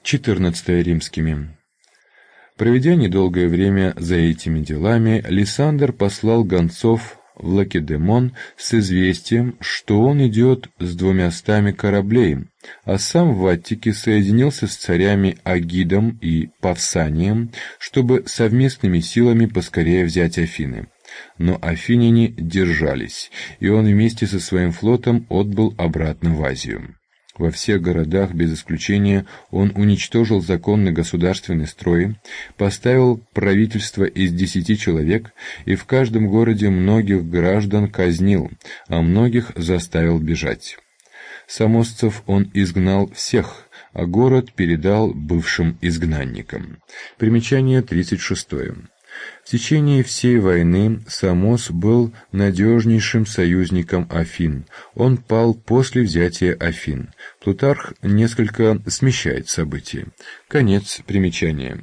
14 римскими. Проведя недолгое время за этими делами, Лисандр послал гонцов в Лакедемон с известием, что он идет с 200 кораблей, а сам в Аттике соединился с царями Агидом и Павсанием, чтобы совместными силами поскорее взять Афины. Но афиняне держались, и он вместе со своим флотом отбыл обратно в Азию. Во всех городах, без исключения, он уничтожил законный государственный строй, поставил правительство из 10 человек и в каждом городе многих граждан казнил, а многих заставил бежать. Самосцев он изгнал всех, а город передал бывшим изгнанникам. Примечание 36. В течение всей войны Самос был надежнейшим союзником Афин. Он пал после взятия Афин. Плутарх несколько смещает события. Конец примечания.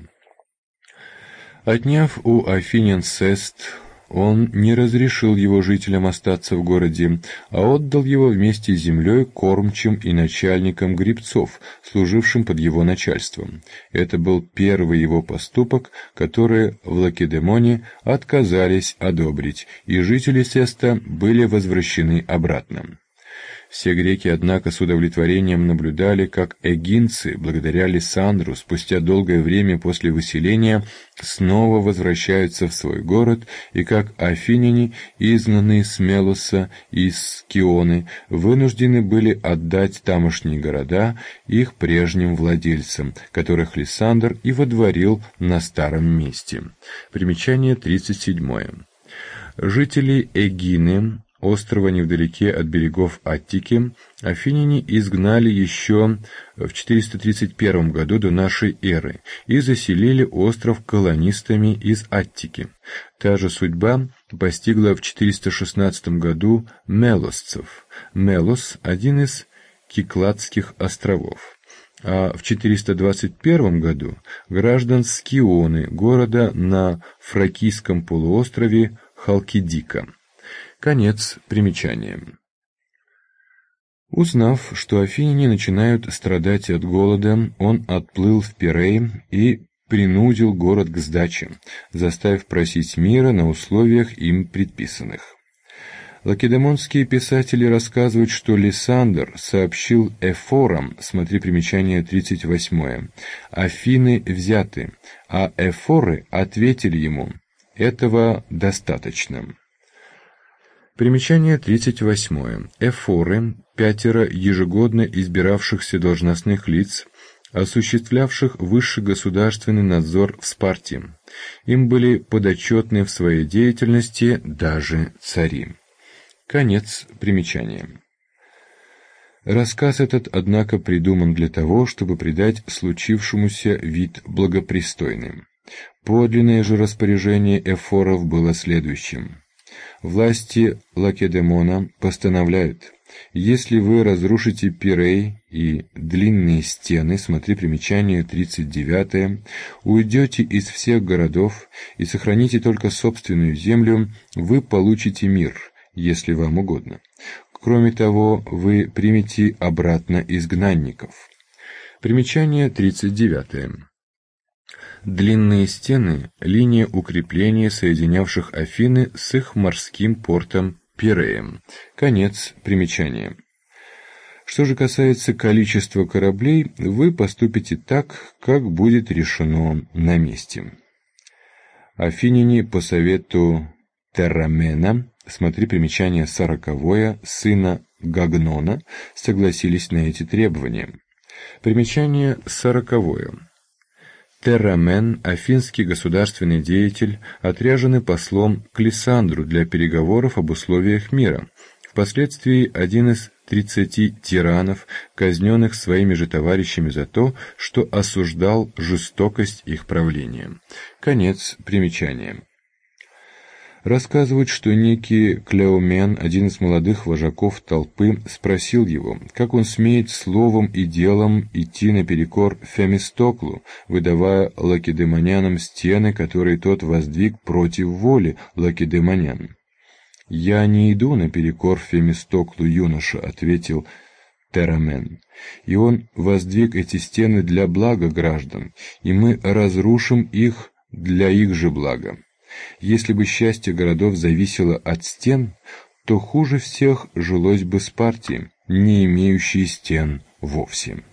Отняв у афинян Сест, он не разрешил его жителям остаться в городе, а отдал его вместе с землей кормчим и начальникам гребцов, служившим под его начальством. Это был первый его поступок, который в Лакедемоне отказались одобрить, и жители Сеста были возвращены обратно. Все греки, однако, с удовлетворением наблюдали, как эгинцы, благодаря Лисандру, спустя долгое время после выселения, снова возвращаются в свой город, и как афиняне, изгнанные с Мелоса и Скионы, вынуждены были отдать тамошние города их прежним владельцам, которых Лисандр и водворил на старом месте. Примечание 37. Жители Эгины, острова невдалеке от берегов Аттики, афиняне изгнали еще в 431 году до нашей эры и заселили остров колонистами из Аттики. Та же судьба постигла в 416 году мелосцев. Мелос – один из Кикладских островов. А в 421 году граждан Скионы, города на Фракийском полуострове Халкидика. Конец примечания. Узнав, что афиняне начинают страдать от голода, он отплыл в Пирей и принудил город к сдаче, заставив просить мира на условиях им предписанных. Лакедемонские писатели рассказывают, что Лисандр сообщил эфорам, смотри примечание 38, Афины взяты, а эфоры ответили ему: этого достаточно. Примечание 38. Эфоры – 5 ежегодно избиравшихся должностных лиц, осуществлявших высший государственный надзор в Спарте. Им были подотчетны в своей деятельности даже цари. Конец примечания. Рассказ этот, однако, придуман для того, чтобы придать случившемуся вид благопристойным. Подлинное же распоряжение эфоров было следующим. Власти Лакедемона постановляют: если вы разрушите Пирей и длинные стены, смотри примечание 39, уйдете из всех городов и сохраните только собственную землю, вы получите мир, если вам угодно. Кроме того, вы примете обратно изгнанников. Примечание 39. Длинные стены – линия укрепления, соединявших Афины с их морским портом Пиреем. Конец примечания. Что же касается количества кораблей, вы поступите так, как будет решено на месте. Афиняне по совету Террамена, смотри примечание 40, сына Гагнона, согласились на эти требования. Примечание 40. Террамен, афинский государственный деятель, отряженный послом к Лисандру для переговоров об условиях мира. Впоследствии один из 30 тиранов, казненных своими же товарищами за то, что осуждал жестокость их правления. Конец примечания. Рассказывают, что некий Клеомен, один из молодых вожаков толпы, спросил его, как он смеет словом и делом идти наперекор Фемистоклу, выдавая лакедемонянам стены, которые тот воздвиг против воли лакедемонян. «Я не иду наперекор Фемистоклу, юноша», — ответил Терамен. И он воздвиг эти стены для блага граждан, и мы разрушим их для их же блага. Если бы счастье городов зависело от стен, то хуже всех жилось бы Спарте, не имеющей стен вовсе.